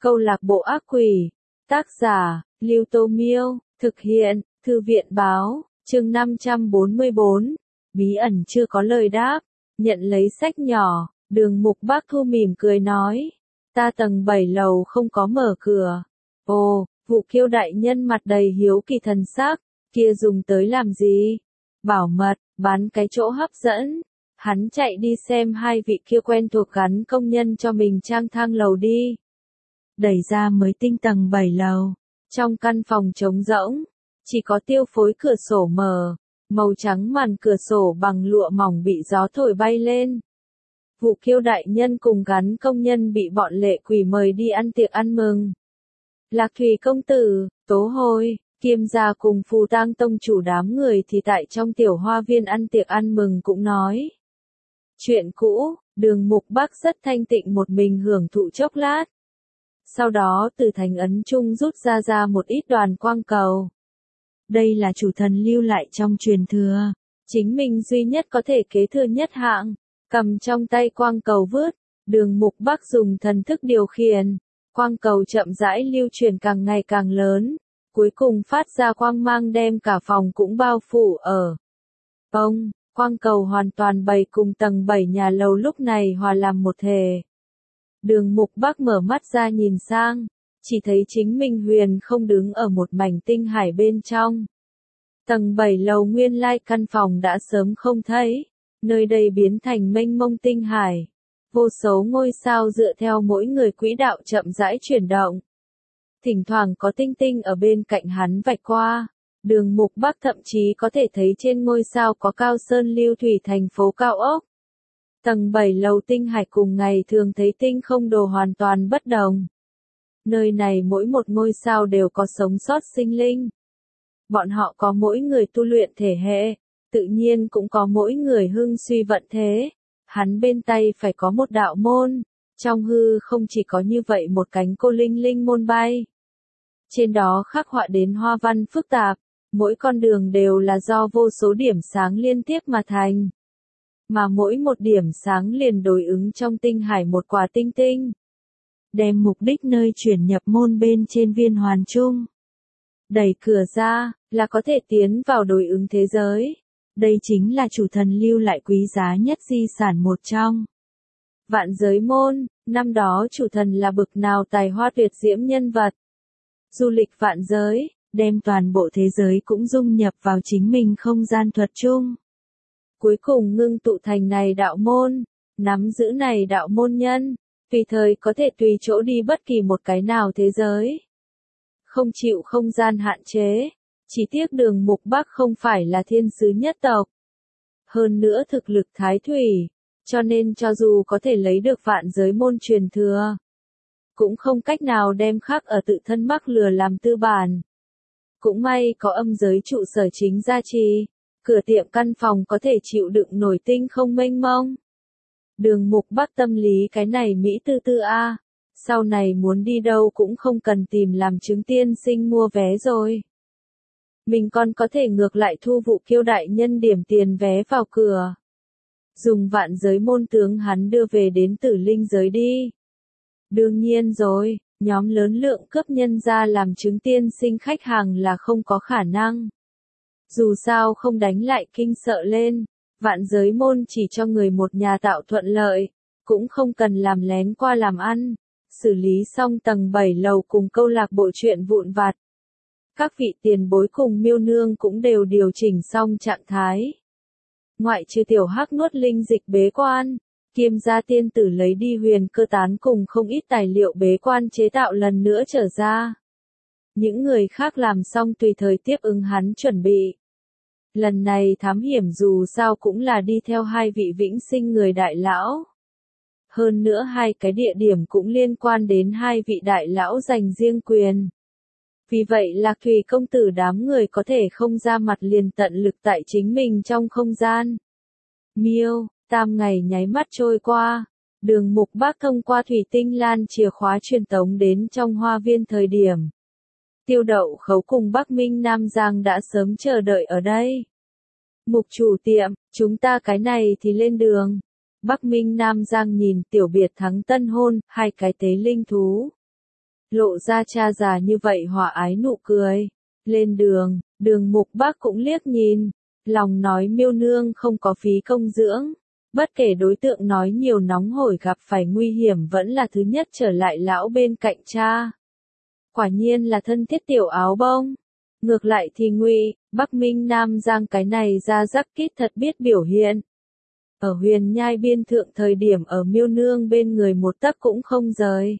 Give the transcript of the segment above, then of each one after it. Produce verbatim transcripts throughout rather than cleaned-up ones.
Câu lạc bộ ác quỷ. Tác giả, Lưu Tô Miêu. Thực hiện, Thư viện Báo. Chương năm trăm bốn mươi bốn. Bí ẩn chưa có lời đáp. Nhận lấy sách nhỏ, Đường Mục Bác Thu mỉm cười nói. Ta tầng bảy lầu không có mở cửa. Ồ, Vụ Kiêu đại nhân mặt đầy hiếu kỳ thần sắc. Kia dùng tới làm gì? Bảo mật, bán cái chỗ hấp dẫn. Hắn chạy đi xem hai vị kia quen thuộc gắn công nhân cho mình trang thang lầu đi. Đẩy ra mới tinh tầng bảy lầu. Trong căn phòng trống rỗng, chỉ có tiêu phối cửa sổ mở, màu trắng màn cửa sổ bằng lụa mỏng bị gió thổi bay lên. Vụ Kiêu đại nhân cùng gắn công nhân bị bọn lệ quỷ mời đi ăn tiệc ăn mừng. Lạc Thủy công tử, Tố Hồi, Kiêm gia cùng Phù Tang tông chủ đám người thì tại trong tiểu hoa viên ăn tiệc ăn mừng cũng nói. Chuyện cũ, Đường Mục Bác rất thanh tịnh một mình hưởng thụ chốc lát. Sau đó từ thành ấn trung rút ra ra một ít đoàn quang cầu. Đây là chủ thần lưu lại trong truyền thừa. Chính mình duy nhất có thể kế thừa nhất hạng. Cầm trong tay quang cầu vứt. Đường Mục Bác dùng thần thức điều khiển. Quang cầu chậm rãi lưu truyền càng ngày càng lớn. Cuối cùng phát ra quang mang đem cả phòng cũng bao phủ ở. Bông, quang cầu hoàn toàn bày cùng tầng bảy nhà lầu lúc này hòa làm một thể. Đường Mục Bác mở mắt ra nhìn sang, chỉ thấy chính mình huyền không đứng ở một mảnh tinh hải bên trong. Tầng bảy lầu nguyên lai căn phòng đã sớm không thấy, nơi đây biến thành mênh mông tinh hải. Vô số ngôi sao dựa theo mỗi người quỹ đạo chậm rãi chuyển động. Thỉnh thoảng có tinh tinh ở bên cạnh hắn vạch qua. Đường Mục Bác thậm chí có thể thấy trên ngôi sao có Cao Sơn Lưu Thủy thành phố cao ốc. Tầng bảy lầu tinh hải cùng ngày thường thấy tinh không đồ hoàn toàn bất đồng. Nơi này mỗi một ngôi sao đều có sống sót sinh linh. Bọn họ có mỗi người tu luyện thể hệ, tự nhiên cũng có mỗi người hưng suy vận thế. Hắn bên tay phải có một đạo môn, trong hư không chỉ có như vậy một cánh cô linh linh môn bay. Trên đó khắc họa đến hoa văn phức tạp, mỗi con đường đều là do vô số điểm sáng liên tiếp mà thành. Mà mỗi một điểm sáng liền đối ứng trong tinh hải một quả tinh tinh. Đem mục đích nơi chuyển nhập môn bên trên viên hoàn trung. Đẩy cửa ra, là có thể tiến vào đối ứng thế giới. Đây chính là chủ thần lưu lại quý giá nhất di sản một trong. Vạn giới môn, năm đó chủ thần là bực nào tài hoa tuyệt diễm nhân vật. Du lịch vạn giới, đem toàn bộ thế giới cũng dung nhập vào chính mình không gian thuật chung. Cuối cùng ngưng tụ thành này đạo môn, nắm giữ này đạo môn nhân, tùy thời có thể tùy chỗ đi bất kỳ một cái nào thế giới. Không chịu không gian hạn chế, chỉ tiếc Đường Mục Bác không phải là thiên sứ nhất tộc. Hơn nữa thực lực thái thủy, cho nên cho dù có thể lấy được vạn giới môn truyền thừa, cũng không cách nào đem khắc ở tự thân mắc lừa làm tư bản. Cũng may có âm giới trụ sở chính gia trì. Cửa tiệm căn phòng có thể chịu đựng nổi tinh không mênh mông. Đường Mục Bác tâm lý cái này Mỹ tư tư a, sau này muốn đi đâu cũng không cần tìm làm chứng tiên sinh mua vé rồi. Mình còn có thể ngược lại thu Vụ Kiêu đại nhân điểm tiền vé vào cửa. Dùng vạn giới môn tướng hắn đưa về đến Tử Linh giới đi. Đương nhiên rồi, nhóm lớn lượng cướp nhân ra làm chứng tiên sinh khách hàng là không có khả năng. Dù sao không đánh lại kinh sợ lên, vạn giới môn chỉ cho người một nhà tạo thuận lợi, cũng không cần làm lén qua làm ăn, xử lý xong tầng bảy lầu cùng câu lạc bộ chuyện vụn vặt. Các vị tiền bối cùng miêu nương cũng đều điều chỉnh xong trạng thái. Ngoại trừ tiểu hắc nuốt linh dịch bế quan, Kiêm gia tiên tử lấy đi huyền cơ tán cùng không ít tài liệu bế quan chế tạo lần nữa trở ra. Những người khác làm xong tùy thời tiếp ứng hắn chuẩn bị. Lần này thám hiểm dù sao cũng là đi theo hai vị vĩnh sinh người đại lão. Hơn nữa hai cái địa điểm cũng liên quan đến hai vị đại lão dành riêng quyền. Vì vậy Lạc Thủy công tử đám người có thể không ra mặt liền tận lực tại chính mình trong không gian. Miêu, tam ngày nháy mắt trôi qua. Đường Mục Bác thông qua thủy tinh lan chìa khóa truyền tống đến trong hoa viên thời điểm. Tiêu Đậu Khấu cùng Bắc Minh Nam Giang đã sớm chờ đợi ở đây. Mục chủ tiệm, chúng ta cái này thì lên đường. Bắc Minh Nam Giang nhìn tiểu biệt thắng tân hôn, hai cái tế linh thú. lộ ra cha già như vậy hòa ái nụ cười. Lên đường, Đường Mục Bác cũng liếc nhìn, lòng nói Miêu nương không có phí công dưỡng. Bất kể đối tượng nói nhiều nóng hổi gặp phải nguy hiểm vẫn là thứ nhất trở lại lão bên cạnh cha. Quả nhiên là thân thiết tiểu áo bông. Ngược lại thì Ngụy, Bắc Minh Nam Giang cái này ra rắc kít thật biết biểu hiện. Ở Huyền Nhai biên thượng thời điểm ở Miêu nương bên người một tấc cũng không rời.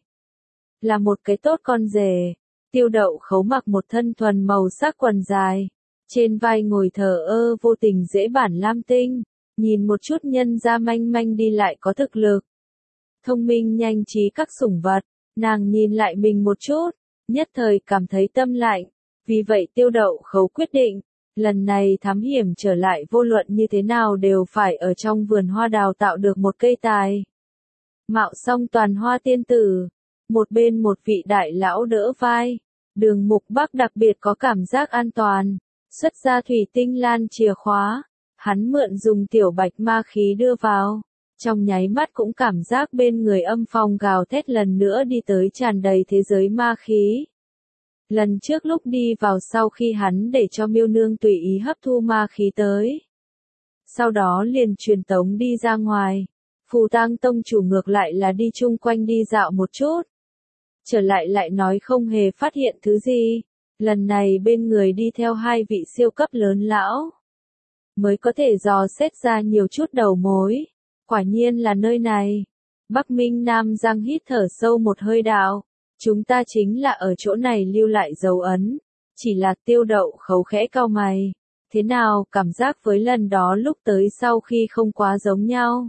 Là một cái tốt con rể. Tiêu Đậu Khấu mặc một thân thuần màu sắc quần dài. Trên vai ngồi thờ ơ vô tình dễ bản lam tinh. Nhìn một chút nhân ra manh manh đi lại có thực lực. Thông minh nhanh trí các sủng vật. Nàng nhìn lại mình một chút. Nhất thời cảm thấy tâm lạnh. Vì vậy Tiêu Đậu Khấu quyết định. Lần này thám hiểm trở lại vô luận như thế nào đều phải ở trong vườn hoa đào tạo được một cây tài. Mạo xong toàn hoa tiên tử. Một bên một vị đại lão đỡ vai. Đường Mục Bác đặc biệt có cảm giác an toàn. Xuất ra thủy tinh lan chìa khóa. Hắn mượn dùng tiểu bạch ma khí đưa vào. Trong nháy mắt cũng cảm giác bên người âm phong gào thét lần nữa đi tới tràn đầy thế giới ma khí. Lần trước lúc đi vào sau khi hắn để cho Miêu nương tùy ý hấp thu ma khí tới. Sau đó liền truyền tống đi ra ngoài. Phù Tang tông chủ ngược lại là đi chung quanh đi dạo một chút. Trở lại lại nói không hề phát hiện thứ gì. Lần này bên người đi theo hai vị siêu cấp lớn lão. Mới có thể dò xét ra nhiều chút đầu mối. Quả nhiên là nơi này. Bắc Minh Nam Giang hít thở sâu một hơi đạo. Chúng ta chính là ở chỗ này lưu lại dấu ấn. Chỉ là Tiêu Đậu Khấu khẽ cau mày. Thế nào cảm giác với lần đó lúc tới sau khi không quá giống nhau.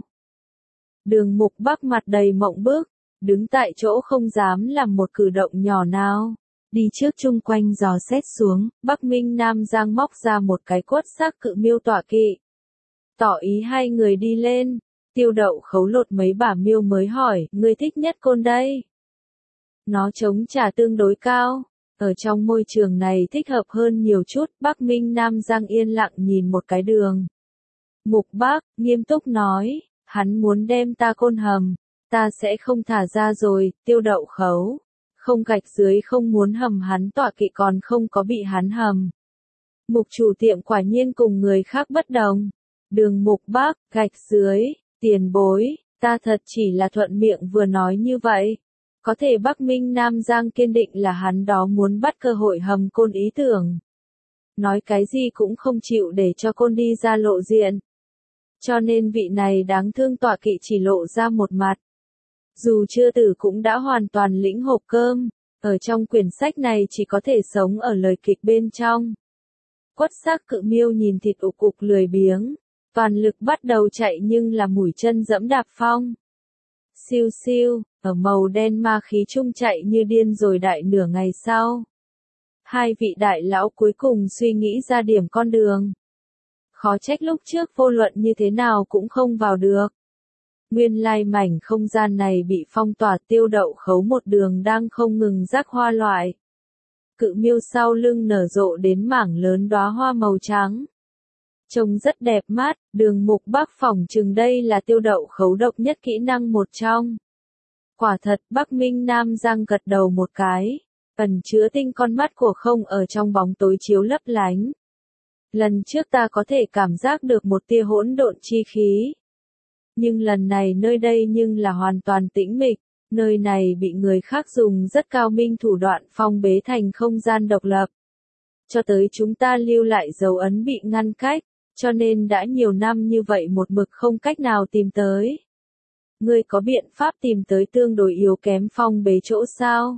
Đường Mục Bác mặt đầy mộng bức. Đứng tại chỗ không dám làm một cử động nhỏ nào. Đi trước chung quanh dò xét xuống, Bắc Minh Nam Giang móc ra một cái cốt xác cự miêu tọa kỵ. Tỏ ý hai người đi lên. Tiêu Đậu Khấu lột mấy bả miêu mới hỏi, người thích nhất côn đây. Nó chống trả tương đối cao. Ở trong môi trường này thích hợp hơn nhiều chút. Bắc Minh Nam Giang yên lặng nhìn một cái Đường Mục Bác, nghiêm túc nói, hắn muốn đem ta côn hầm. Ta sẽ không thả ra rồi, Tiêu Đậu Khấu. Không gạch dưới không muốn hầm hắn tọa kỵ còn không có bị hắn hầm. Mục chủ tiệm quả nhiên cùng người khác bất đồng. Đường Mục Bác, gạch dưới, tiền bối, ta thật chỉ là thuận miệng vừa nói như vậy. Có thể Bắc Minh Nam Giang kiên định là hắn đó muốn bắt cơ hội hầm côn ý tưởng. Nói cái gì cũng không chịu để cho côn đi ra lộ diện. Cho nên vị này đáng thương tọa kỵ chỉ lộ ra một mặt. Dù chưa tử cũng đã hoàn toàn lĩnh hộp cơm, ở trong quyển sách này chỉ có thể sống ở lời kịch bên trong. Quất xác cự miêu nhìn thịt ục ục lười biếng, toàn lực bắt đầu chạy nhưng là mũi chân dẫm đạp phong. Siêu siêu, ở màu đen ma khí trung chạy như điên rồi đại nửa ngày sau. Hai vị đại lão cuối cùng suy nghĩ ra điểm con đường. Khó trách lúc trước vô luận như thế nào cũng không vào được. Nguyên lai mảnh không gian này bị phong tỏa. Tiêu Đậu Khấu một đường đang không ngừng rắc hoa loại. Cự miêu sau lưng nở rộ đến mảng lớn đóa hoa màu trắng. Trông rất đẹp mắt. Đường Mục Bác phỏng chừng đây là Tiêu Đậu Khấu độc nhất kỹ năng một trong. Quả thật, Bắc Minh Nam Giang gật đầu một cái. Ẩn chứa tinh con mắt của không ở trong bóng tối chiếu lấp lánh. Lần trước ta có thể cảm giác được một tia hỗn độn chi khí. Nhưng lần này nơi đây nhưng là hoàn toàn tĩnh mịch, nơi này bị người khác dùng rất cao minh thủ đoạn phong bế thành không gian độc lập. Cho tới chúng ta lưu lại dấu ấn bị ngăn cách, cho nên đã nhiều năm như vậy một mực không cách nào tìm tới. Ngươi có biện pháp tìm tới tương đối yếu kém phong bế chỗ sao?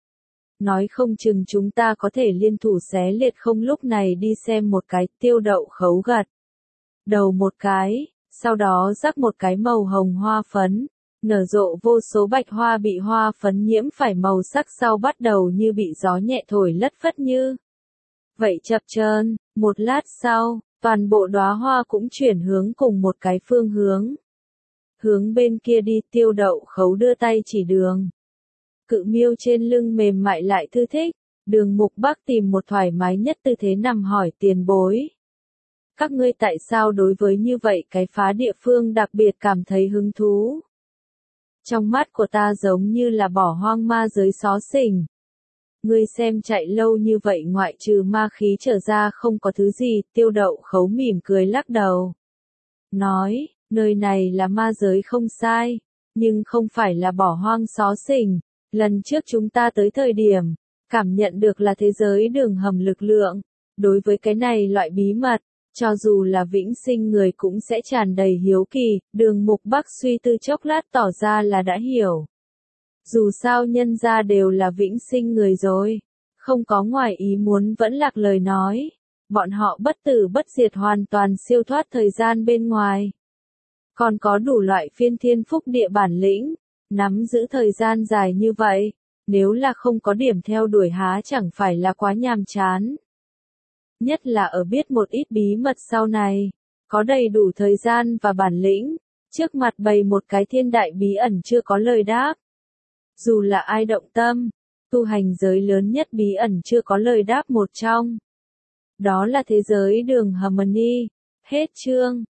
Nói không chừng chúng ta có thể liên thủ xé liệt không lúc này đi xem một cái. Tiêu Đậu Khấu gật đầu một cái. Sau đó rắc một cái màu hồng hoa phấn, nở rộ vô số bạch hoa bị hoa phấn nhiễm phải màu sắc sau bắt đầu như bị gió nhẹ thổi lất phất như. Vậy chập chờn, một lát sau, toàn bộ đóa hoa cũng chuyển hướng cùng một cái phương hướng. Hướng bên kia đi. Tiêu Đậu Khấu đưa tay chỉ đường. Cự miêu trên lưng mềm mại lại thư thích. Đường Mục Bác tìm một thoải mái nhất tư thế nằm hỏi tiền bối. Các ngươi tại sao đối với như vậy cái phá địa phương đặc biệt cảm thấy hứng thú? Trong mắt của ta giống như là bỏ hoang ma giới xó xỉnh. Ngươi xem chạy lâu như vậy ngoại trừ ma khí trở ra không có thứ gì, Tiêu Đậu Khấu mỉm cười lắc đầu. Nói, nơi này là ma giới không sai, nhưng không phải là bỏ hoang xó xỉnh. Lần trước chúng ta tới thời điểm, cảm nhận được là thế giới đường hầm lực lượng. Đối với cái này loại bí mật, cho dù là vĩnh sinh người cũng sẽ tràn đầy hiếu kỳ, Đường Mục Bắc suy tư chốc lát tỏ ra là đã hiểu. Dù sao nhân ra đều là vĩnh sinh người rồi, không có ngoài ý muốn vẫn lạc lời nói, bọn họ bất tử bất diệt hoàn toàn siêu thoát thời gian bên ngoài. Còn có đủ loại phiên thiên phúc địa bản lĩnh, nắm giữ thời gian dài như vậy, nếu là không có điểm theo đuổi há chẳng phải là quá nhàm chán. Nhất là ở biết một ít bí mật sau này, có đầy đủ thời gian và bản lĩnh, trước mặt bày một cái thiên đại bí ẩn chưa có lời đáp. Dù là ai động tâm, tu hành giới lớn nhất bí ẩn chưa có lời đáp một trong. Đó là thế giới đường Harmony. Hết chương.